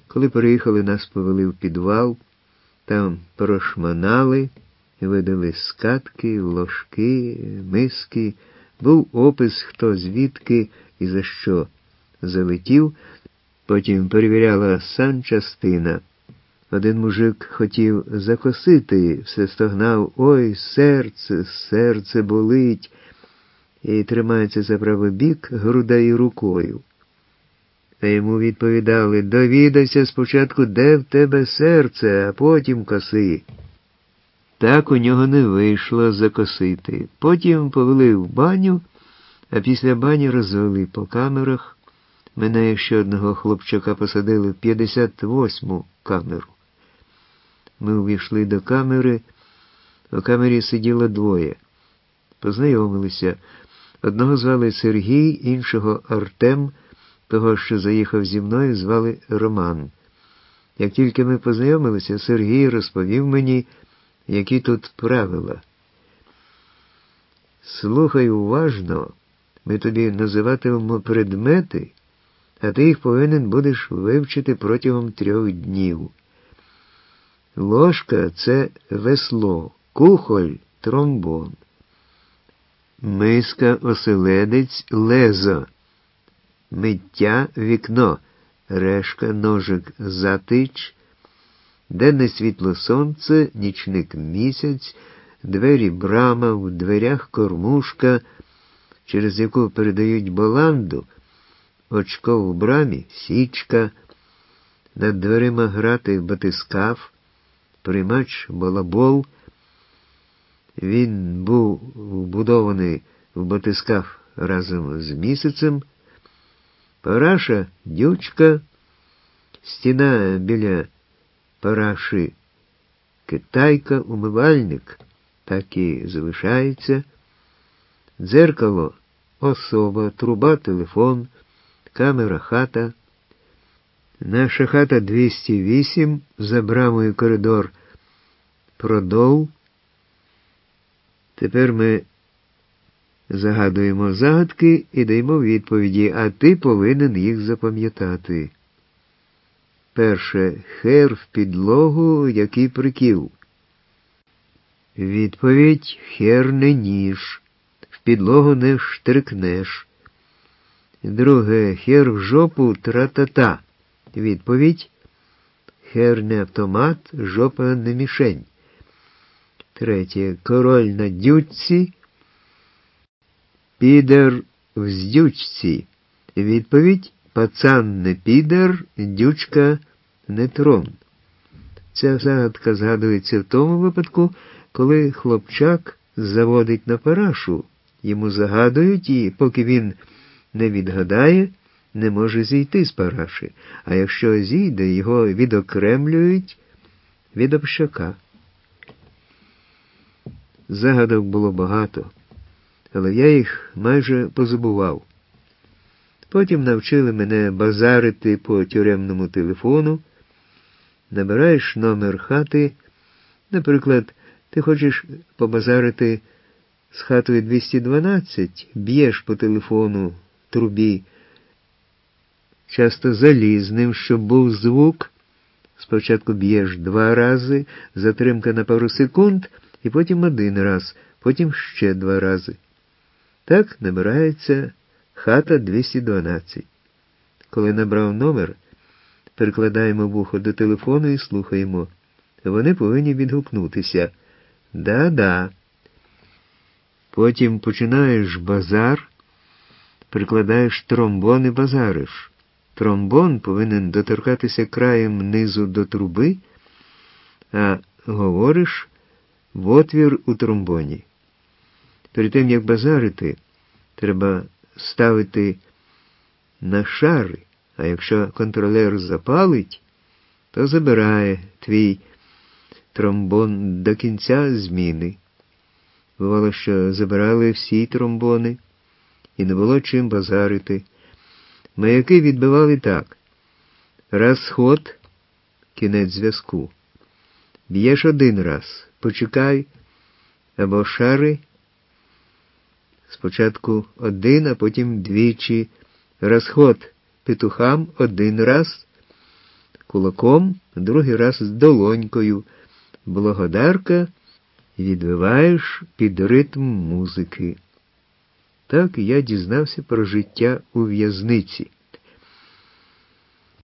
Коли приїхали, нас повели в підвал, там прошманали, видали скатки, ложки, миски. Був опис, хто звідки і за що залетів. Потім перевіряла санчастина. Один мужик хотів закосити, все стогнав: «Ой, серце, серце болить!» і тримається за правий бік грудей рукою. А йому відповідали: «Довідайся спочатку, де в тебе серце, а потім коси». Так у нього не вийшло закосити. Потім повели в баню, а після бані розвели по камерах. Мене і ще одного хлопчака посадили в 58-му камеру. Ми увійшли до камери. У камері сиділо двоє. Познайомилися. Одного звали Сергій, іншого Артем, того, що заїхав зі мною, звали Роман. Як тільки ми познайомилися, Сергій розповів мені, які тут правила. «Слухай уважно, ми тобі називатимемо предмети, а ти їх повинен будеш вивчити протягом 3 днів. Ложка – це весло, кухоль – тромбон, миска – оселедець, лезо, миття – вікно, решка – ножик, затич, денне світло – сонце, нічник – місяць, двері – брама, в дверях – кормушка, через яку передають баланду, очко в брамі – січка, над дверима грати батискаф, приймач – балабол. Він був вбудований в батискаф разом з місяцем, параша – дючка, стіна біля параші – китайка, умивальник – так і залишається, дзеркало – особа, труба – телефон, камера – хата. Наша хата 208, за брамою коридор продов. Тепер ми загадуємо загадки і даємо відповіді, а ти повинен їх запам'ятати. Перше. Хер в підлогу, який приків. Відповідь. Хер не ніж. В підлогу не штрикнеш. Друге. Хер в жопу тра-та-та. Відповідь. Хер не автомат, жопа не мішень. Третє. Король на дючці, підер в здючці. Відповідь. Пацан не підер, дючка не трон. Ця загадка згадується в тому випадку, коли хлопчак заводить на парашу. Йому загадують, і поки він не відгадає, не може зійти з параші. А якщо зійде, його відокремлюють від общака. Загадок було багато, але я їх майже позабував. Потім навчили мене базарити по тюремному телефону. Набираєш номер хати. Наприклад, ти хочеш побазарити з хатою 212, б'єш по телефону трубі, часто залізним, щоб був звук. Спочатку б'єш 2 рази, затримка на пару секунд, і потім 1 раз, потім ще 2 рази. Так набирається хата 212. Коли набрав номер, прикладаємо вухо до телефону і слухаємо. Вони повинні відгукнутися. Да-да. Потім починаєш базар, прикладаєш тромбон і базариш. Тромбон повинен доторкатися краєм низу до труби, а говориш в отвір у тромбоні. Перед тим, як базарити, треба ставити на шари, а якщо контролер запалить, то забирає твій тромбон до кінця зміни. Бувало, що забирали всі тромбони, і не було чим базарити. Маяки відбивали так. Раз ход, кінець зв'язку. Б'єш 1 раз, почекай, або шари. Спочатку 1, а потім 2. Розход петухам 1 раз. кулаком, другий раз з долонькою. Благодарка відбиваєш під ритм музики. Так я дізнався про життя у в'язниці.